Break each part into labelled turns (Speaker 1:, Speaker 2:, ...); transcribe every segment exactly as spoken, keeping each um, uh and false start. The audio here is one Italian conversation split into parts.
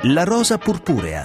Speaker 1: La rosa purpurea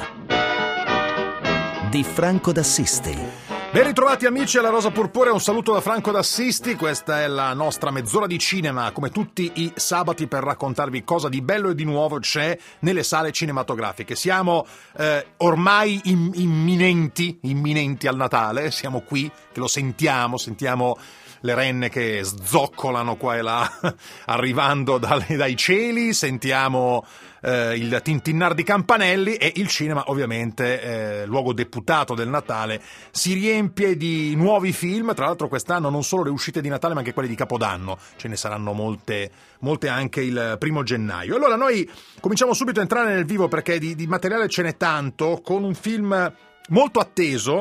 Speaker 1: di Franco d'Assisti.
Speaker 2: Ben ritrovati amici alla Rosa Purpurea, un saluto da Franco d'Assisti. Questa è la nostra mezz'ora di cinema, come tutti i sabati, per raccontarvi cosa di bello e di nuovo c'è nelle sale cinematografiche. Siamo eh, ormai im- imminenti, imminenti al Natale, siamo qui che lo sentiamo, sentiamo le renne che zoccolano qua e là arrivando dalle, dai cieli, sentiamo eh, il tintinnar di campanelli e il cinema, ovviamente eh, luogo deputato del Natale, si riempie di nuovi film. Tra l'altro quest'anno non solo le uscite di Natale ma anche quelle di Capodanno, ce ne saranno molte, molte anche il primo gennaio. Allora noi cominciamo subito a entrare nel vivo, perché di, di materiale ce n'è tanto, con un film molto atteso,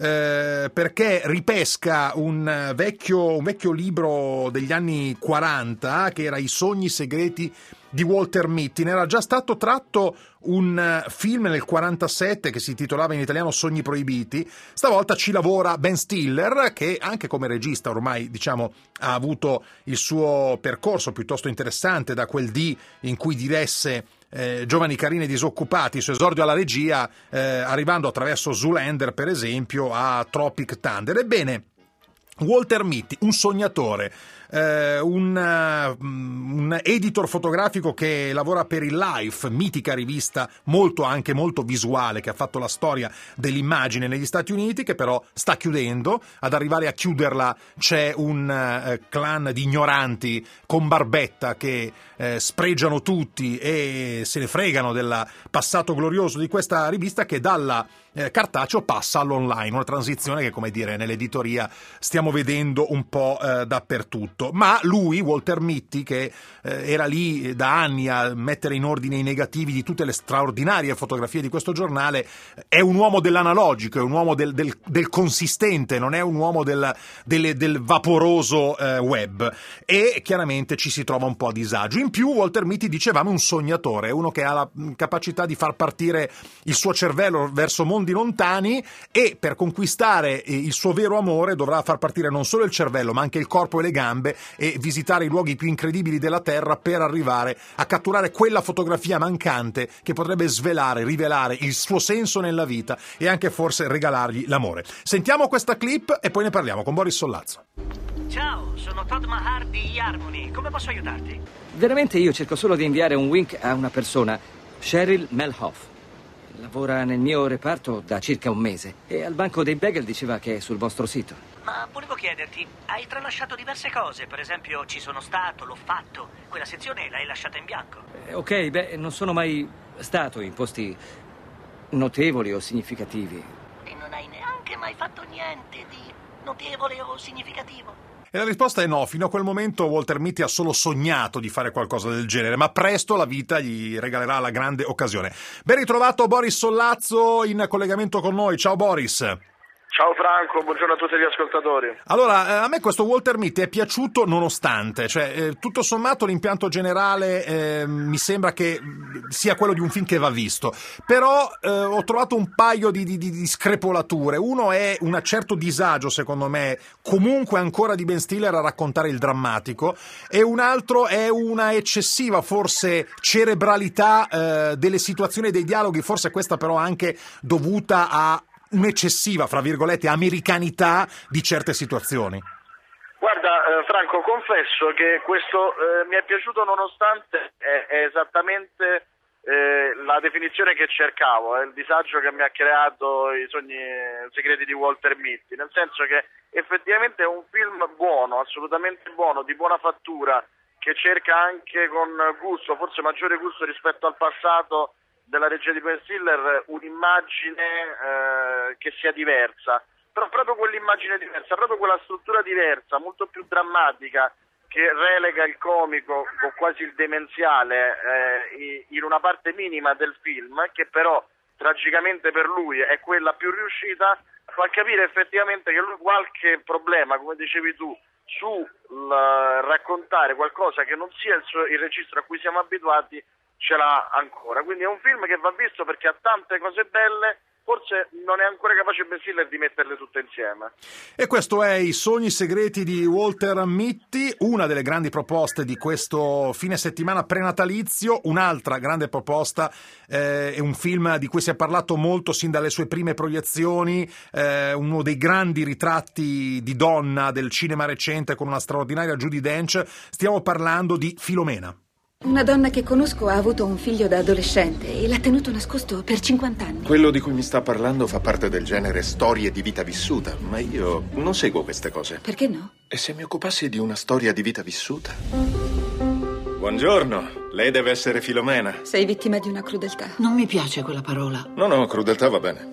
Speaker 2: eh, perché ripesca un vecchio, un vecchio libro degli anni quaranta, che era I sogni segreti di Walter Mitty. Ne era già stato tratto un film nel quarantasette che si titolava in italiano Sogni proibiti. Stavolta ci lavora Ben Stiller, che anche come regista ormai, diciamo, ha avuto il suo percorso piuttosto interessante, da quel D in cui diresse Eh, Giovani carini e disoccupati, il suo esordio alla regia, eh, arrivando attraverso Zoolander per esempio a Tropic Thunder. Ebbene, Walter Mitty, un sognatore, eh, un, uh, un editor fotografico che lavora per il Life, mitica rivista molto anche molto visuale, che ha fatto la storia dell'immagine negli Stati Uniti, che però sta chiudendo. Ad arrivare a chiuderla c'è un uh, clan di ignoranti con barbetta che eh, spregiano tutti e se ne fregano del passato glorioso di questa rivista, che dalla eh, cartaceo passa all'online, una transizione che, come dire, nell'editoria stiamo vedendo un po' eh, dappertutto. Ma lui, Walter Mitty, che eh, era lì da anni a mettere in ordine i negativi di tutte le straordinarie fotografie di questo giornale, è un uomo dell'analogico, è un uomo del, del, del consistente, non è un uomo del, del, del vaporoso eh, web, e chiaramente ci si trova un po' a disagio. In più Walter Mitty, dicevamo, è un sognatore, è uno che ha la capacità di far partire il suo cervello verso mondi lontani, e per conquistare il suo vero amore dovrà far partire non solo il cervello ma anche il corpo e le gambe, e visitare i luoghi più incredibili della Terra per arrivare a catturare quella fotografia mancante che potrebbe svelare, rivelare il suo senso nella vita e anche forse regalargli l'amore. Sentiamo questa clip e poi ne parliamo con Boris Sollazzo.
Speaker 3: Ciao, sono Todd Mahar di Harmony. Come posso aiutarti?
Speaker 4: Veramente io cerco solo di inviare un wink a una persona, Cheryl Melhoff. Lavora nel mio reparto da circa un mese e al banco dei bagel diceva che è sul vostro sito.
Speaker 3: Ma volevo chiederti, hai tralasciato diverse cose, per esempio ci sono stato, l'ho fatto. Quella sezione l'hai lasciata in bianco.
Speaker 4: Eh, ok, beh, non sono mai stato in posti notevoli o significativi.
Speaker 3: E non hai neanche mai fatto niente di notevole o significativo?
Speaker 2: E la risposta è no. Fino a quel momento Walter Mitty ha solo sognato di fare qualcosa del genere, ma presto la vita gli regalerà la grande occasione. Ben ritrovato Boris Sollazzo in collegamento con noi. Ciao Boris.
Speaker 5: Ciao Franco, buongiorno a tutti gli ascoltatori.
Speaker 2: Allora, eh, a me questo Walter Mitty è piaciuto nonostante, cioè eh, tutto sommato l'impianto generale eh, mi sembra che sia quello di un film che va visto, però eh, ho trovato un paio di, di, di screpolature. Uno è un certo disagio, secondo me, comunque ancora di Ben Stiller a raccontare il drammatico, e un altro è una eccessiva, forse, cerebralità eh, delle situazioni e dei dialoghi, forse questa però anche dovuta a un'eccessiva, fra virgolette, americanità di certe situazioni.
Speaker 5: Guarda eh, Franco, confesso che questo eh, mi è piaciuto nonostante è, è esattamente eh, la definizione che cercavo, è il disagio che mi ha creato I sogni segreti di Walter Mitty, nel senso che effettivamente è un film buono, assolutamente buono, di buona fattura, che cerca anche con gusto, forse maggiore gusto rispetto al passato della regia di Ben Stiller, un'immagine eh, che sia diversa, però proprio quell'immagine diversa, proprio quella struttura diversa, molto più drammatica, che relega il comico o quasi il demenziale eh, in una parte minima del film, che però tragicamente per lui è quella più riuscita, fa capire effettivamente che lui qualche problema, come dicevi tu, sul raccontare qualcosa che non sia il, suo, il registro a cui siamo abituati, ce l'ha ancora. Quindi è un film che va visto perché ha tante cose belle, forse non è ancora capace Ben Stiller di metterle tutte insieme.
Speaker 2: E questo è I sogni segreti di Walter Mitty, una delle grandi proposte di questo fine settimana prenatalizio. Un'altra grande proposta eh, è un film di cui si è parlato molto sin dalle sue prime proiezioni, eh, uno dei grandi ritratti di donna del cinema recente con una straordinaria Judi Dench. Stiamo parlando di Filomena.
Speaker 6: Una donna che conosco ha avuto un figlio da adolescente e l'ha tenuto nascosto per cinquanta anni.
Speaker 7: Quello di cui mi sta parlando fa parte del genere storie di vita vissuta, ma io non seguo queste cose.
Speaker 6: Perché no?
Speaker 7: E se mi occupassi di una storia di vita vissuta? Buongiorno, lei deve essere Filomena.
Speaker 6: Sei vittima di una crudeltà.
Speaker 8: Non mi piace quella parola.
Speaker 7: No, no, crudeltà va bene.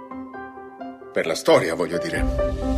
Speaker 7: Per la storia, voglio dire.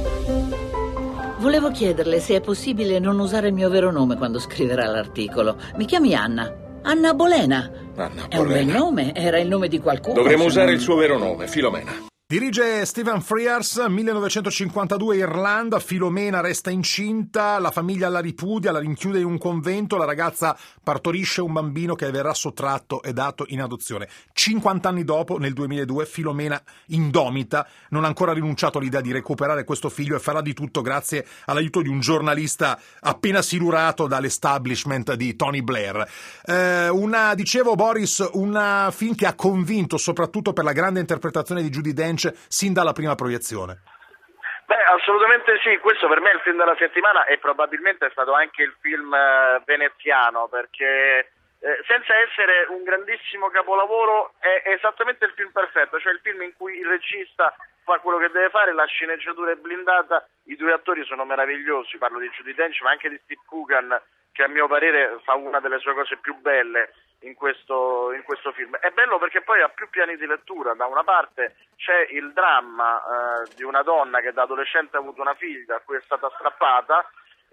Speaker 8: Volevo chiederle se è possibile non usare il mio vero nome quando scriverà l'articolo. Mi chiami Anna. Anna Bolena.
Speaker 7: Anna
Speaker 8: È un bel nome, era il nome di qualcuno.
Speaker 7: Dovremmo usare il suo vero nome, Filomena.
Speaker 2: Dirige Stephen Frears, millenovecentocinquantadue Irlanda. Filomena resta incinta, la famiglia la ripudia, la rinchiude in un convento, la ragazza partorisce un bambino che verrà sottratto e dato in adozione. cinquanta anni dopo, nel duemiladue, Filomena, indomita, non ha ancora rinunciato all'idea di recuperare questo figlio e farà di tutto grazie all'aiuto di un giornalista appena silurato dall'establishment di Tony Blair. Eh, una, dicevo Boris, un film che ha convinto soprattutto per la grande interpretazione di Judi Dench sin dalla prima proiezione.
Speaker 5: Beh, assolutamente sì, questo per me è il film della settimana e probabilmente è stato anche il film eh, veneziano, perché eh, senza essere un grandissimo capolavoro è esattamente il film perfetto, cioè il film in cui il regista fa quello che deve fare, la sceneggiatura è blindata, i due attori sono meravigliosi, parlo di Judi Dench ma anche di Steve Coogan, che a mio parere fa una delle sue cose più belle in questo, in questo film. È bello perché poi ha più piani di lettura. Da una parte c'è il dramma eh, di una donna che da adolescente ha avuto una figlia a cui è stata strappata,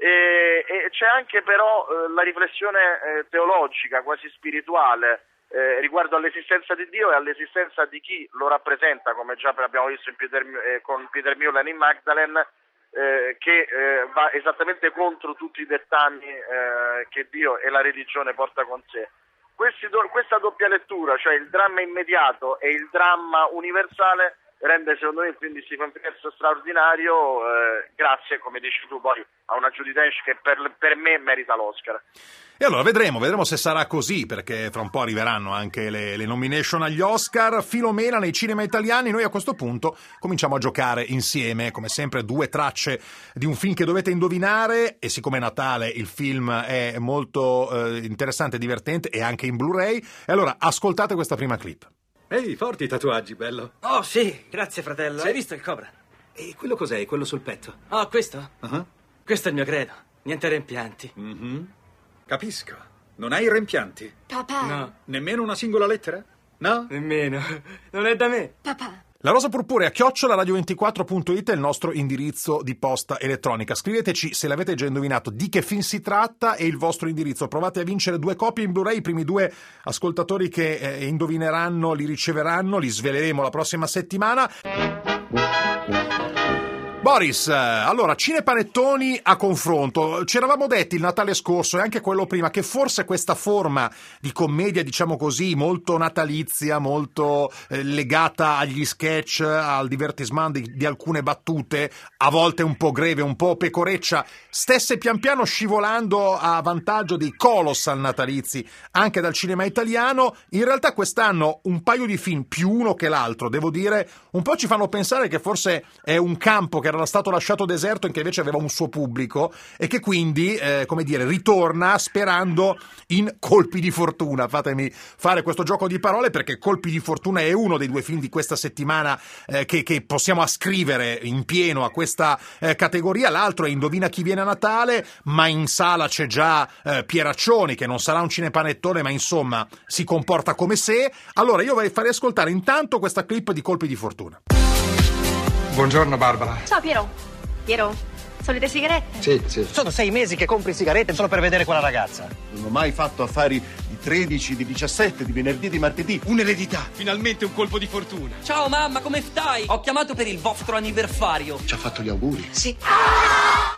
Speaker 5: e, e c'è anche però eh, la riflessione eh, teologica, quasi spirituale, eh, riguardo all'esistenza di Dio e all'esistenza di chi lo rappresenta, come già abbiamo visto in Peter, eh, con Peter Mullen in Magdalene, Eh, che eh, va esattamente contro tutti i dettami eh, che Dio e la religione porta con sé. Questi do- questa doppia lettura, cioè il dramma immediato e il dramma universale, rende secondo me il film di Stephen Frears straordinario, eh, grazie, come dici tu, poi a una Judi Dench che per, per me merita l'Oscar.
Speaker 2: E allora vedremo, vedremo se sarà così, perché fra un po' arriveranno anche le, le nomination agli Oscar. Filomena nei cinema italiani. Noi a questo punto cominciamo a giocare insieme, come sempre, due tracce di un film che dovete indovinare, e siccome è Natale il film è molto eh, interessante e divertente, e anche in Blu-ray, e allora ascoltate questa prima clip.
Speaker 9: Ehi, forti tatuaggi, bello.
Speaker 4: Oh sì, grazie fratello.
Speaker 9: Sì.
Speaker 4: Hai visto il cobra?
Speaker 9: E quello cos'è? Quello sul petto?
Speaker 4: Oh, questo?
Speaker 9: Uh-huh.
Speaker 4: Questo è il mio credo. Niente rimpianti.
Speaker 9: Mm-hmm. Capisco. Non hai rimpianti?
Speaker 6: Papà.
Speaker 4: No.
Speaker 9: Nemmeno una singola lettera? No?
Speaker 4: Nemmeno. Non è da me.
Speaker 6: Papà.
Speaker 2: La Rosa Purpurea chiocciola radio ventiquattro punto it è il nostro indirizzo di posta elettronica. Scriveteci se l'avete già indovinato di che film si tratta e il vostro indirizzo. Provate a vincere due copie in Blu-ray. I primi due ascoltatori che eh, indovineranno li riceveranno, li sveleremo la prossima settimana. Boris, allora, cinepanettoni a confronto. Ci eravamo detti il Natale scorso e anche quello prima che forse questa forma di commedia, diciamo così, molto natalizia, molto eh, legata agli sketch, al divertissement di, di alcune battute, a volte un po' greve, un po' pecoreccia, stesse pian piano scivolando a vantaggio dei colossal natalizi anche dal cinema italiano. In realtà quest'anno un paio di film, più uno che l'altro, devo dire, un po' ci fanno pensare che forse è un campo che era stato lasciato deserto e che invece aveva un suo pubblico e che quindi, eh, come dire, ritorna sperando in Colpi di fortuna. Fatemi fare questo gioco di parole, perché Colpi di fortuna è uno dei due film di questa settimana eh, che, che possiamo ascrivere in pieno a questa eh, categoria. L'altro è Indovina chi viene a Natale, ma in sala c'è già eh, Pieraccioni, che non sarà un cinepanettone, ma insomma si comporta come se. Allora io vorrei fare ascoltare intanto questa clip di Colpi di fortuna.
Speaker 10: Buongiorno Barbara.
Speaker 11: Ciao Piero. Piero, solite sigarette?
Speaker 10: Sì, sì.
Speaker 3: Sono sei mesi che compri sigarette solo per vedere quella ragazza.
Speaker 12: Non ho mai fatto affari di tredici, di diciassette, di venerdì, di martedì.
Speaker 13: Un'eredità. Finalmente un colpo di fortuna.
Speaker 14: Ciao mamma, come stai? Ho chiamato per il vostro anniversario.
Speaker 12: Ci ha fatto gli auguri?
Speaker 14: Sì.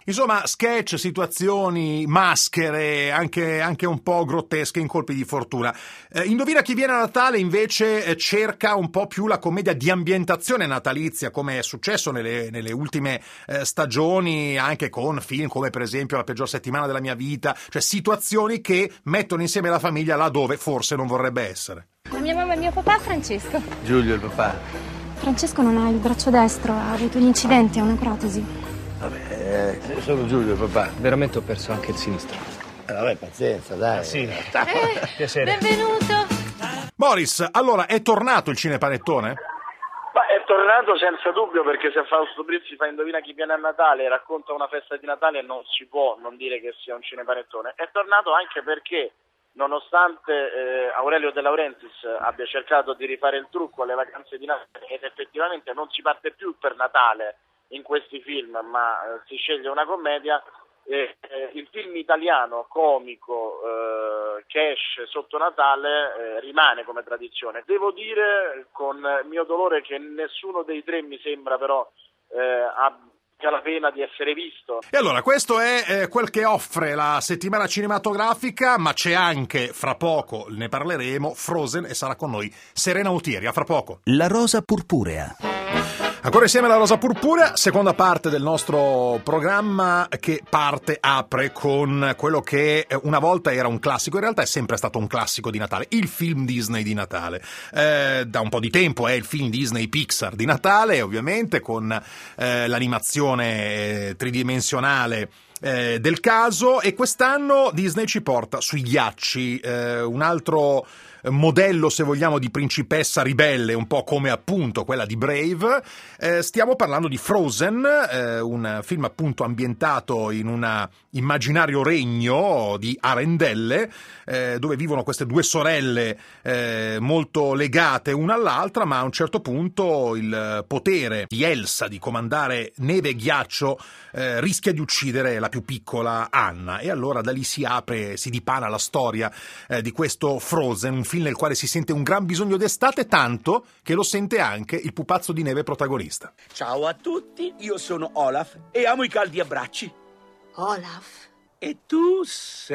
Speaker 2: Insomma, sketch, situazioni, maschere, anche, anche un po' grottesche in colpi di fortuna. Eh, Indovina chi viene a Natale invece eh, cerca un po' più la commedia di ambientazione natalizia, come è successo nelle, nelle ultime eh, stagioni, anche con film come per esempio La peggior settimana della mia vita, cioè situazioni che mettono insieme la famiglia là dove forse non vorrebbe essere.
Speaker 14: La mia mamma e mio papà, Francesco.
Speaker 15: Giulio, il papà.
Speaker 14: Francesco non ha il braccio destro, ha avuto un incidente, ha una protesi.
Speaker 15: Vabbè, eh, sono Giulio, papà.
Speaker 16: Veramente ho perso anche il sinistro.
Speaker 15: Eh, vabbè, pazienza, dai.
Speaker 16: Sì.
Speaker 14: Eh,
Speaker 16: Piacere.
Speaker 14: Benvenuto.
Speaker 2: Boris, allora, è tornato il cinepanettone?
Speaker 5: Ma è tornato senza dubbio, perché se Fausto Brizzi fa Indovina chi viene a Natale e racconta una festa di Natale non si può non dire che sia un cinepanettone. È tornato anche perché, nonostante eh, Aurelio De Laurentiis abbia cercato di rifare il trucco alle vacanze di Natale, ed effettivamente non si parte più per Natale in questi film, ma eh, si sceglie una commedia, eh, eh, il film italiano comico eh, che esce sotto Natale eh, rimane come tradizione. Devo dire con mio dolore che nessuno dei tre mi sembra però eh, abbia la pena di essere visto.
Speaker 2: E allora, questo è eh, quel che offre la settimana cinematografica, ma c'è anche, fra poco ne parleremo, Frozen, e sarà con noi Serena Autieri. A fra poco.
Speaker 1: La rosa purpurea.
Speaker 2: Ancora insieme alla Rosa Purpurea, seconda parte del nostro programma che parte, apre con quello che una volta era un classico, in realtà è sempre stato un classico di Natale, il film Disney di Natale. Eh, da un po' di tempo è il film Disney Pixar di Natale, ovviamente, con eh, l'animazione tridimensionale eh, del caso, e quest'anno Disney ci porta sui ghiacci, eh, un altro modello, se vogliamo, di principessa ribelle, un po' come appunto quella di Brave. Eh, stiamo parlando di Frozen, eh, un film appunto ambientato in un immaginario regno di Arendelle, eh, dove vivono queste due sorelle eh, molto legate una all'altra, ma a un certo punto il potere di Elsa di comandare neve e ghiaccio eh, rischia di uccidere la più piccola Anna, e allora da lì si apre, si dipana la storia eh, di questo Frozen, un film nel quale si sente un gran bisogno d'estate, tanto che lo sente anche il pupazzo di neve protagonista.
Speaker 17: Ciao a tutti, io sono Olaf e amo i caldi abbracci.
Speaker 11: Olaf?
Speaker 17: E tu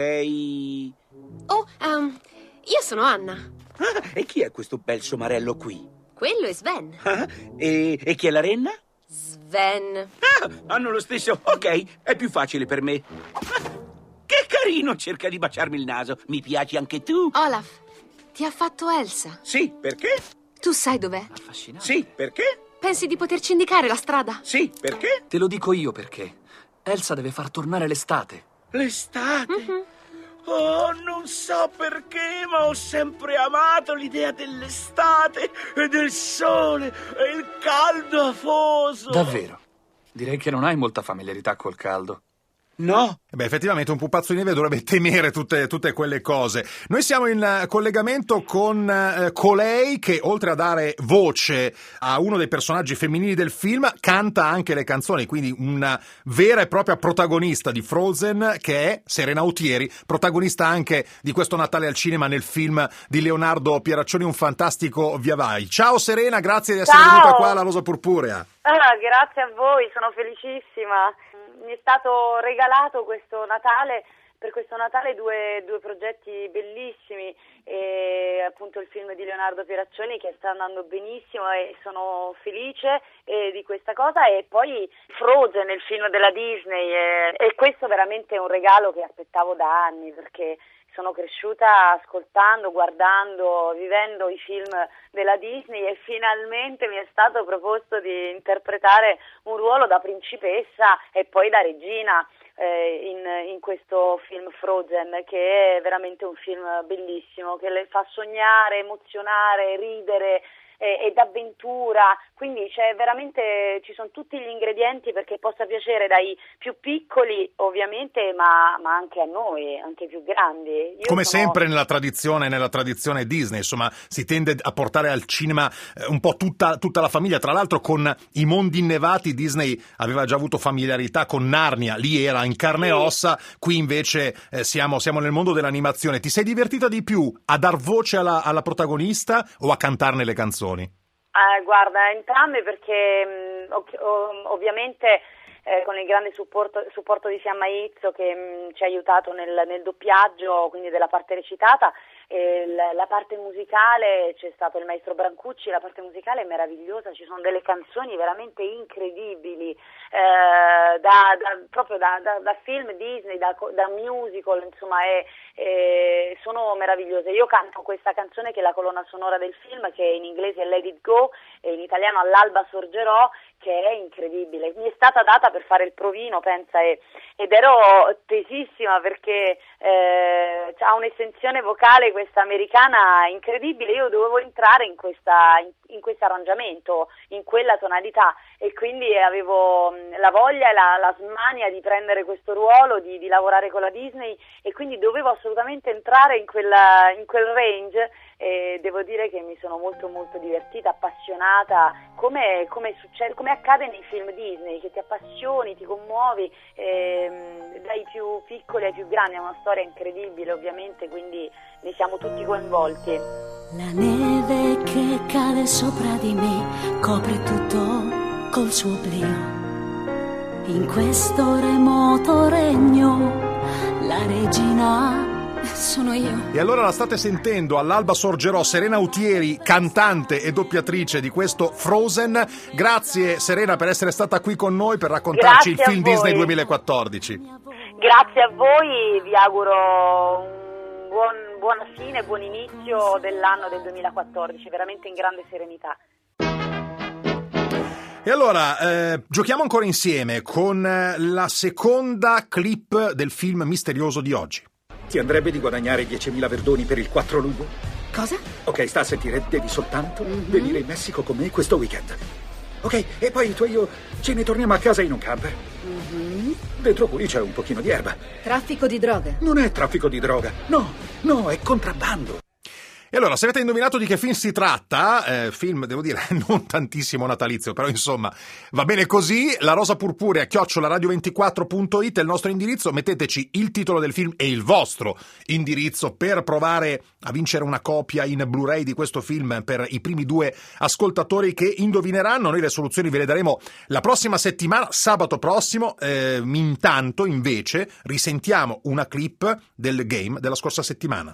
Speaker 17: sei...
Speaker 11: Oh, um, io sono Anna.
Speaker 17: Ah, e chi è questo bel somarello qui?
Speaker 11: Quello è Sven.
Speaker 17: Ah, e, e chi è la renna?
Speaker 11: Sven.
Speaker 17: Ah, hanno lo stesso... Ok, è più facile per me. Ah, che carino, cerca di baciarmi il naso. Mi piaci anche tu?
Speaker 11: Olaf, ti ha fatto Elsa?
Speaker 17: Sì, perché?
Speaker 11: Tu sai dov'è?
Speaker 16: Affascinante.
Speaker 17: Sì, perché?
Speaker 11: Pensi di poterci indicare la strada?
Speaker 17: Sì, perché?
Speaker 16: Te lo dico io perché. Elsa deve far tornare l'estate.
Speaker 17: L'estate?
Speaker 11: Mm-hmm.
Speaker 17: Oh, non so perché, ma ho sempre amato l'idea dell'estate e del sole e il caldo afoso.
Speaker 16: Davvero? Direi che non hai molta familiarità col caldo.
Speaker 17: No.
Speaker 2: Beh, effettivamente un pupazzo di neve dovrebbe temere tutte, tutte quelle cose. Noi siamo in collegamento con eh, colei che, oltre a dare voce a uno dei personaggi femminili del film, canta anche le canzoni, quindi una vera e propria protagonista di Frozen, che è Serena Autieri, protagonista anche di questo Natale al cinema nel film di Leonardo Pieraccioni, Un fantastico via vai. Ciao Serena, grazie di essere
Speaker 18: Ciao.
Speaker 2: venuta qua alla Rosa Purpurea.
Speaker 18: Ah, grazie a voi, sono felicissima. Mi è stato regalato questo Natale, per questo Natale due, due progetti bellissimi, e appunto il film di Leonardo Pieraccioni che sta andando benissimo e sono felice eh, di questa cosa, e poi Frozen, il film della Disney, e, e questo veramente è un regalo che aspettavo da anni, perché sono cresciuta ascoltando, guardando, vivendo i film della Disney, e finalmente mi è stato proposto di interpretare un ruolo da principessa e poi da regina eh, in, in questo film Frozen, che è veramente un film bellissimo, che le fa sognare, emozionare, ridere e d'avventura, quindi c'è veramente, ci sono tutti gli ingredienti perché possa piacere dai più piccoli ovviamente, ma, ma anche a noi, anche ai più grandi. Io
Speaker 2: Come
Speaker 18: sono...
Speaker 2: sempre nella tradizione, nella tradizione Disney, insomma, si tende a portare al cinema eh, un po' tutta, tutta la famiglia. Tra l'altro con I mondi innevati Disney aveva già avuto familiarità con Narnia, lì era in carne e ossa, qui invece eh, siamo, siamo nel mondo dell'animazione. Ti sei divertita di più a dar voce alla, alla protagonista o a cantarne le canzoni?
Speaker 18: Eh, guarda, entrambe, perché mh, ov- ov- ovviamente eh, con il grande supporto, supporto di Fiamma Izzo che mh, ci ha aiutato nel, nel doppiaggio, quindi della parte recitata. E la, la parte musicale, c'è stato il maestro Brancucci, la parte musicale è meravigliosa, ci sono delle canzoni veramente incredibili, eh, da, da, proprio da, da, da film Disney, da, da musical, insomma è, è, sono meravigliose. Io canto questa canzone che è la colonna sonora del film, che in inglese è Let It Go e in italiano All'alba sorgerò, che è incredibile. Mi è stata data per fare il provino, pensa, e, ed ero tesissima perché eh, ha un'estensione vocale questa americana incredibile. Io dovevo entrare in questa in, in questo arrangiamento, in quella tonalità, e quindi avevo la voglia e la, la smania di prendere questo ruolo, di, di lavorare con la Disney, e quindi dovevo assolutamente entrare in, quella, in quel range, e devo dire che mi sono molto molto divertita, appassionata, come, come, succede, come accade nei film Disney, che ti appassioni, ti commuovi, ehm, dai più piccoli ai più grandi. È una storia incredibile ovviamente, quindi ne siamo tutti coinvolti.
Speaker 19: La neve che cade sopra di me copre tutto col suo oblio. In questo remoto regno la regina sono io.
Speaker 2: E allora la state sentendo, All'alba sorgerò, Serena Autieri, cantante e doppiatrice di questo Frozen. Grazie Serena per essere stata qui con noi per raccontarci
Speaker 18: Grazie
Speaker 2: il film Disney duemilaquattordici.
Speaker 18: Grazie a voi, vi auguro un buon, buona fine, buon inizio dell'anno del duemilaquattordici, veramente in grande serenità.
Speaker 2: E allora, eh, giochiamo ancora insieme con la seconda clip del film misterioso di oggi.
Speaker 9: Ti andrebbe di guadagnare diecimila verdoni per il quattro luglio?
Speaker 11: Cosa?
Speaker 9: Ok, sta a sentire, devi soltanto mm-hmm. venire in Messico con me questo weekend. Ok, e poi tu e io ce ne torniamo a casa in un camper.
Speaker 11: Mm-hmm.
Speaker 9: Dentro cui c'è un pochino di erba.
Speaker 11: Traffico di droga?
Speaker 9: Non è traffico di droga, no, no, è contrabbando.
Speaker 2: E allora, se avete indovinato di che film si tratta, eh, film, devo dire, non tantissimo natalizio, però insomma, va bene così, la rosa purpurea chiocciola radio ventiquattro punto it è il nostro indirizzo, metteteci il titolo del film e il vostro indirizzo per provare a vincere una copia in Blu-ray di questo film per i primi due ascoltatori che indovineranno. Noi le soluzioni ve le daremo la prossima settimana, sabato prossimo. Eh, intanto, invece, risentiamo una clip del game della scorsa settimana.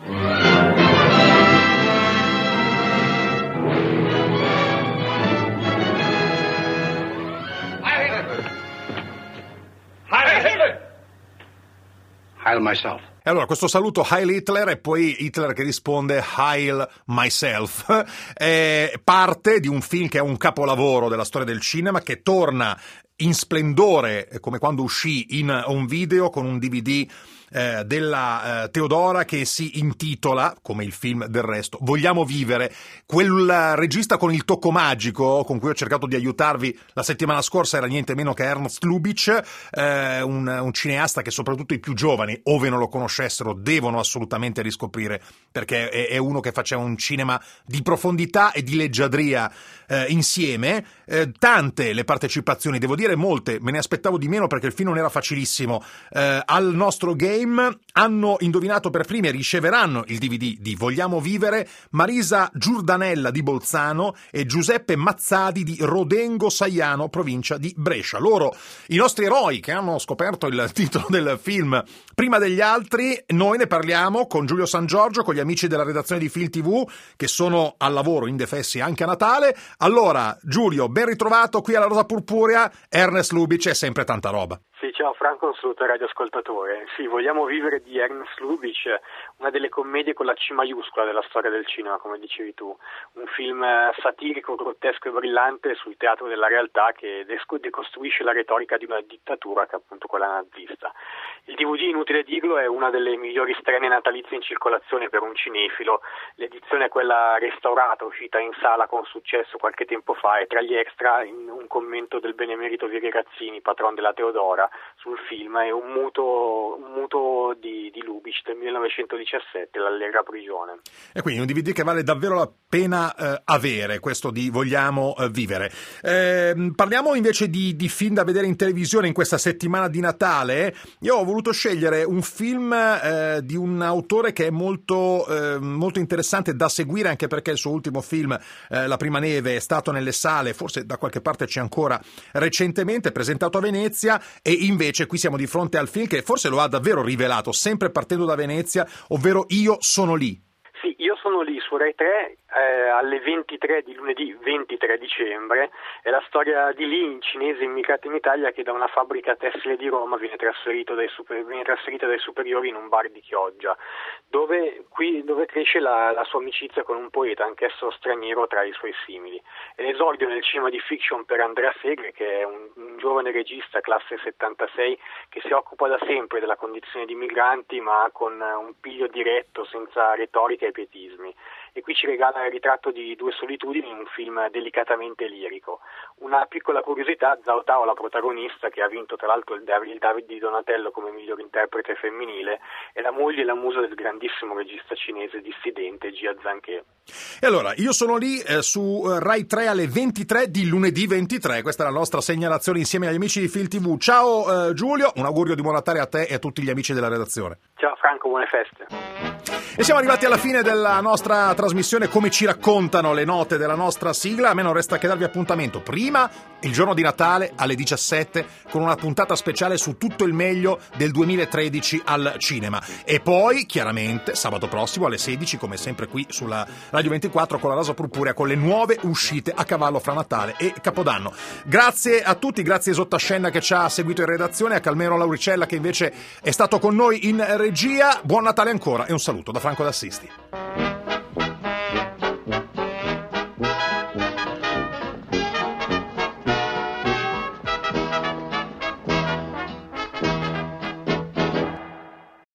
Speaker 15: Heil myself.
Speaker 2: E allora, questo saluto Heil Hitler e poi Hitler che risponde Heil myself è parte di un film che è un capolavoro della storia del cinema, che torna in splendore come quando uscì in un video con un D V D eh, della eh, Teodora, che si intitola, come il film del resto, Vogliamo vivere. Quel regista con il tocco magico con cui ho cercato di aiutarvi la settimana scorsa era niente meno che Ernst Lubitsch, eh, un, un cineasta che soprattutto i più giovani, ove non lo conoscessero, devono assolutamente riscoprire, perché è, è uno che faceva un cinema di profondità e di leggiadria eh, insieme. Eh, tante le partecipazioni, devo dire molte, me ne aspettavo di meno perché il film non era facilissimo. Eh, al nostro game hanno indovinato per primi e riceveranno il D V D di Vogliamo vivere Marisa Giurdanella di Bolzano e Giuseppe Mazzadi di Rodengo Saiano, provincia di Brescia. Loro, i nostri eroi che hanno scoperto il titolo del film prima degli altri. Noi ne parliamo con Giulio San Giorgio, con gli amici della redazione di Film ti vu che sono al lavoro indefessi anche a Natale. Allora, Giulio, ben ritrovato qui alla Rosa Purpurea. Ernest Lubitsch, è sempre tanta roba.
Speaker 20: Sì, ciao Franco, un saluto ai radioascoltatore. Sì, Vogliamo vivere di Ernest Lubitsch, una delle commedie con la C maiuscola della storia del cinema, come dicevi tu. Un film satirico, grottesco e brillante sul teatro della realtà che decostruisce la retorica di una dittatura che è appunto quella nazista. Il D V D, inutile dirlo, è una delle migliori strene natalizie in circolazione per un cinefilo. L'edizione è quella restaurata, uscita in sala con successo qualche tempo fa, e tra gli extra un commento del benemerito Vieri Razzini, patron della Teodora, sul film è un muto, un muto di, di Lubitsch del millenovecentodiciassette, L'allegra prigione.
Speaker 2: E quindi un D V D che vale davvero la pena eh, avere, questo di Vogliamo eh, vivere. Eh, parliamo invece di, di film da vedere in televisione in questa settimana di Natale. Io ho voluto scegliere un film eh, di un autore che è molto, eh, molto interessante da seguire, anche perché il suo ultimo film, eh, La prima neve, è stato nelle sale, forse da qualche parte c'è ancora recentemente, presentato a Venezia, e invece qui siamo di fronte al film che forse lo ha davvero rivelato, sempre partendo da Venezia, ovvero Io sono lì.
Speaker 20: Sì, Io sono lì su Rai tre eh, alle ventitré di lunedì ventitré dicembre. È la storia di Lee, in cinese immigrato in Italia, che da una fabbrica tessile di Roma viene trasferito dai super, viene trasferita dai superiori in un bar di Chioggia, dove, qui, dove cresce la, la sua amicizia con un poeta, anch'esso straniero tra i suoi simili. È l'esordio nel cinema di fiction per Andrea Segre, che è un, un giovane regista classe settantasei che si occupa da sempre della condizione di migranti, ma con un piglio diretto, senza retorica e pietismi. E qui ci regala il ritratto di due solitudini in un film delicatamente lirico. Una piccola curiosità: Zhao Tao, la protagonista, che ha vinto tra l'altro il David, il David di Donatello come miglior interprete femminile, è la moglie e la musa del grandissimo regista cinese dissidente Jia Zhangke.
Speaker 2: E allora, Io sono lì eh, su Rai tre alle ventitré di lunedì ventitré. Questa è la nostra segnalazione insieme agli amici di Film tivù. Ciao eh, Giulio, un augurio di buon Natale a te e a tutti gli amici della redazione.
Speaker 20: Ciao Franco, buone feste.
Speaker 2: E siamo arrivati alla fine della nostra trasmissione, come ci raccontano le note della nostra sigla. A me non resta che darvi appuntamento prima il giorno di Natale alle diciassette con una puntata speciale su tutto il meglio del duemilatredici al cinema, e poi chiaramente sabato prossimo alle sedici, come sempre qui sulla Radio ventiquattro, con la Rosa Purpurea, con le nuove uscite a cavallo fra Natale e Capodanno. Grazie a tutti, grazie a Sottascena che ci ha seguito in redazione, a Calmero Lauricella che invece è stato con noi in regia. Buon Natale ancora e un saluto da Franco d'Assisti.